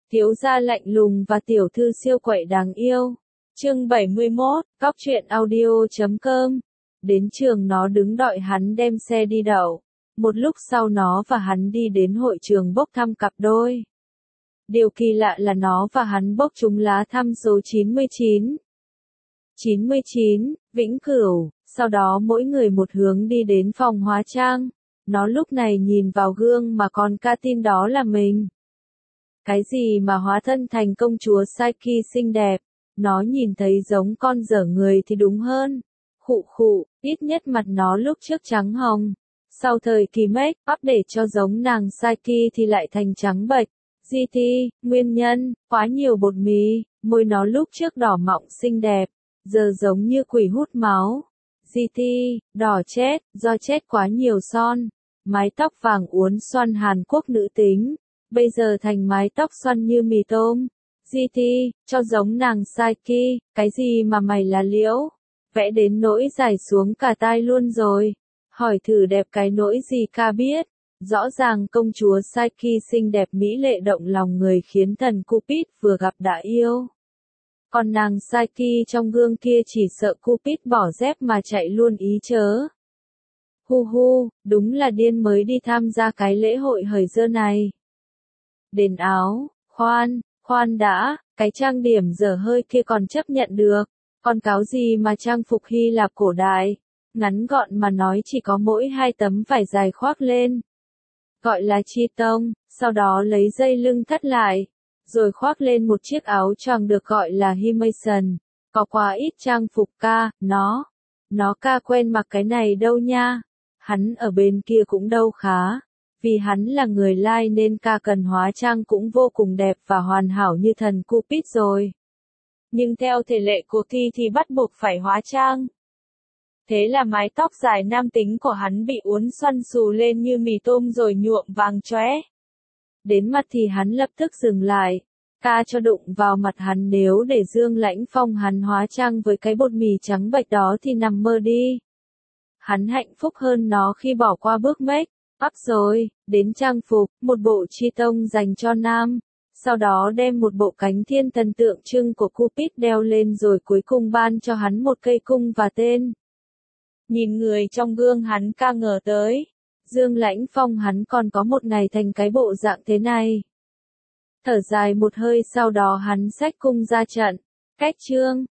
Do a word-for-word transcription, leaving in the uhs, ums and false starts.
Thiếu gia lạnh lùng và tiểu thư siêu quậy đáng yêu. Chương bảy mươi mốt, Cóc truyện audio chấm com. Đến trường nó đứng đợi hắn đem xe đi đậu. Một lúc sau nó và hắn đi đến hội trường bốc thăm cặp đôi. Điều kỳ lạ là nó và hắn bốc trúng lá thăm số chín mươi chín. chín mươi chín, Vĩnh Cửu, sau đó mỗi người một hướng đi đến phòng hóa trang. Nó lúc này nhìn vào gương mà còn ca tin đó là mình. Cái gì mà hóa thân thành công chúa Saiki xinh đẹp, nó nhìn thấy giống con dở người thì đúng hơn. Khụ khụ, ít nhất mặt nó lúc trước trắng hồng. Sau thời kỳ make up để cho giống nàng Saiki thì lại thành trắng bệch. giê tê, nguyên nhân, quá nhiều bột mì, môi nó lúc trước đỏ mọng xinh đẹp, giờ giống như quỷ hút máu. giê tê, đỏ chết, do chết quá nhiều son. Mái tóc vàng uốn xoăn Hàn Quốc nữ tính, bây giờ thành mái tóc xoăn như mì tôm. giê tê, cho giống nàng Saiki, cái gì mà mày là liễu, vẽ đến nỗi dài xuống cả tai luôn rồi. Hỏi thử đẹp cái nỗi gì ca biết. Rõ ràng công chúa Saiki xinh đẹp mỹ lệ động lòng người khiến thần Cupid vừa gặp đã yêu. Còn nàng Saiki trong gương kia chỉ sợ Cupid bỏ dép mà chạy luôn ý chớ. Hu hu, đúng là điên mới đi tham gia cái lễ hội hời dơ này. Đền áo, khoan, khoan đã, cái trang điểm dở hơi kia còn chấp nhận được, còn cáo gì mà trang phục Hy Lạp cổ đại, ngắn gọn mà nói chỉ có mỗi hai tấm vải dài khoác lên. Gọi là chi tông, sau đó lấy dây lưng thắt lại, rồi khoác lên một chiếc áo choàng được gọi là himation. Có quá ít trang phục ca, nó, nó ca quen mặc cái này đâu nha. Hắn ở bên kia cũng đâu khá, vì hắn là người lai nên ca cần hóa trang cũng vô cùng đẹp và hoàn hảo như thần Cupid rồi. Nhưng theo thể lệ của Kỳ thì bắt buộc phải hóa trang. Thế là mái tóc dài nam tính của hắn bị uốn xoăn xù lên như mì tôm rồi nhuộm vàng chóe. Đến mặt thì hắn lập tức dừng lại, ca cho đụng vào mặt hắn nếu để Dương Lãnh Phong hắn hóa trang với cái bột mì trắng bệch đó thì nằm mơ đi. Hắn hạnh phúc hơn nó khi bỏ qua bước make up rồi, đến trang phục, một bộ chi tông dành cho nam. Sau đó đem một bộ cánh thiên thần tượng trưng của Cupid đeo lên rồi cuối cùng ban cho hắn một cây cung và tên. Nhìn người trong gương hắn ca ngờ tới. Dương Lãnh Phong hắn còn có một ngày thành cái bộ dạng thế này. Thở dài một hơi sau đó hắn xách cung ra trận. Cách chương,